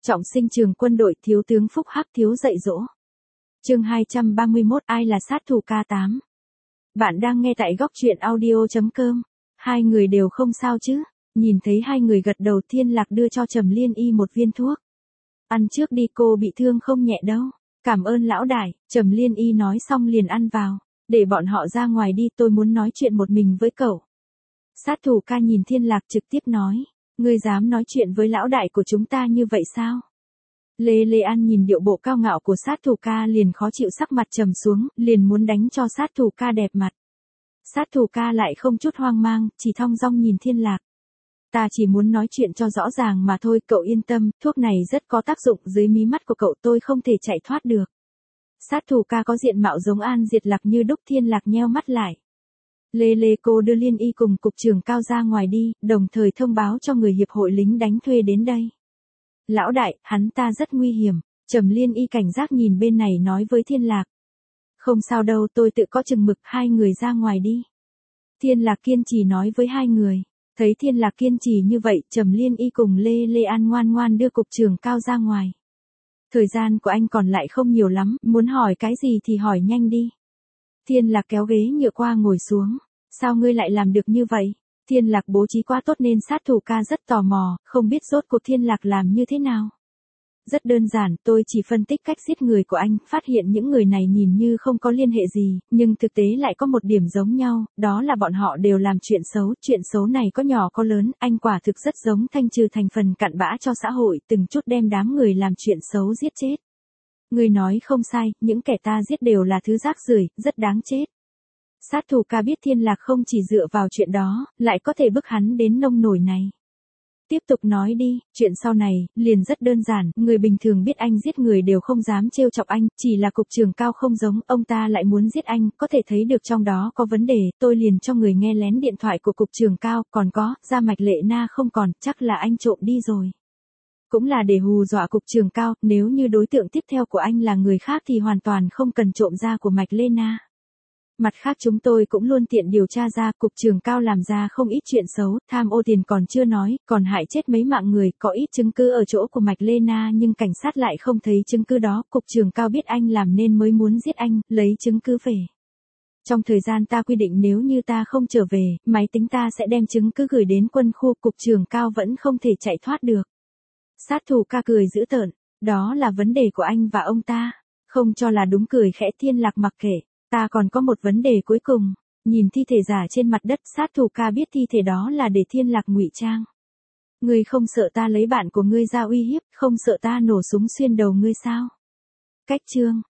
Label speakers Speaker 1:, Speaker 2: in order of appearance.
Speaker 1: Trọng sinh trường quân đội, thiếu tướng Phúc Hắc thiếu dạy dỗ. Chương 231, ai là sát thủ K8? Bạn đang nghe tại góc truyện audio.com. Hai người đều không sao chứ? Nhìn thấy hai người gật đầu, Thiên Lạc đưa cho Trầm Liên Y một viên thuốc. Ăn trước đi, cô bị thương không nhẹ đâu. Cảm ơn lão đại, Trầm Liên Y nói xong liền ăn vào. Để bọn họ ra ngoài đi, tôi muốn nói chuyện một mình với cậu. Sát thủ K nhìn Thiên Lạc trực tiếp nói. Ngươi dám nói chuyện với lão đại của chúng ta như vậy sao? Lê An nhìn điệu bộ cao ngạo của sát thủ K liền khó chịu, sắc mặt trầm xuống, liền muốn đánh cho sát thủ K đẹp mặt. Sát thủ K lại không chút hoang mang, chỉ thong dong nhìn Thiên Lạc. Ta chỉ muốn nói chuyện cho rõ ràng mà thôi, cậu yên tâm, thuốc này rất có tác dụng, dưới mí mắt của cậu tôi không thể chạy thoát được. Sát thủ K có diện mạo giống An Diệt Lạc như đúc. Thiên Lạc nheo mắt lại. Lê cô đưa Liên Y cùng cục trưởng Cao ra ngoài đi, đồng thời thông báo cho người hiệp hội lính đánh thuê đến đây. Lão đại, hắn ta rất nguy hiểm. Trầm Liên Y cảnh giác nhìn bên này nói với Thiên Lạc. Không sao đâu, tôi tự có chừng mực, hai người ra ngoài đi. Thiên Lạc kiên trì nói với hai người. Thấy Thiên Lạc kiên trì như vậy, Trầm Liên Y cùng Lê An ngoan ngoan đưa cục trưởng Cao ra ngoài. Thời gian của anh còn lại không nhiều lắm, muốn hỏi cái gì thì hỏi nhanh đi. Thiên Lạc kéo ghế nhựa qua ngồi xuống. Sao ngươi lại làm được như vậy? Thiên Lạc bố trí quá tốt nên sát thủ K rất tò mò, không biết rốt cuộc Thiên Lạc làm như thế nào. Rất đơn giản, tôi chỉ phân tích cách giết người của anh, phát hiện những người này nhìn như không có liên hệ gì, nhưng thực tế lại có một điểm giống nhau, đó là bọn họ đều làm chuyện xấu này có nhỏ có lớn, anh quả thực rất giống thanh trừ thành phần cặn bã cho xã hội, từng chút đem đám người làm chuyện xấu giết chết. Người nói không sai, những kẻ ta giết đều là thứ rác rưởi, rất đáng chết. Sát thủ K biết Thiên Lạc không chỉ dựa vào chuyện đó, lại có thể bức hắn đến nông nổi này. Tiếp tục nói đi, chuyện sau này, liền rất đơn giản, người bình thường biết anh giết người đều không dám trêu chọc anh, chỉ là cục trưởng Cao không giống, ông ta lại muốn giết anh, có thể thấy được trong đó có vấn đề, tôi liền cho người nghe lén điện thoại của cục trưởng Cao, còn có, da mạch Lệ Na không còn, chắc là anh trộm đi rồi. Cũng là để hù dọa cục trưởng Cao, nếu như đối tượng tiếp theo của anh là người khác thì hoàn toàn không cần trộm da của mạch Lê Na. Mặt khác chúng tôi cũng luôn tiện điều tra ra, cục trưởng Cao làm ra không ít chuyện xấu, tham ô tiền còn chưa nói, còn hại chết mấy mạng người, có ít chứng cứ ở chỗ của mạch Lê Na nhưng cảnh sát lại không thấy chứng cứ đó, cục trưởng Cao biết anh làm nên mới muốn giết anh, lấy chứng cứ về. Trong thời gian ta quy định nếu như ta không trở về, máy tính ta sẽ đem chứng cứ gửi đến quân khu, cục trưởng Cao vẫn không thể chạy thoát được. Sát thủ K cười dữ tợn, đó là vấn đề của anh và ông ta, không cho là đúng, cười khẽ. Thiên Lạc mặc kệ. Ta còn có một vấn đề cuối cùng. Nhìn thi thể giả trên mặt đất, sát thủ K biết thi thể đó là để Thiên Lạc ngụy trang. Ngươi không sợ ta lấy bạn của ngươi ra uy hiếp, không sợ ta nổ súng xuyên đầu ngươi sao? Cách chương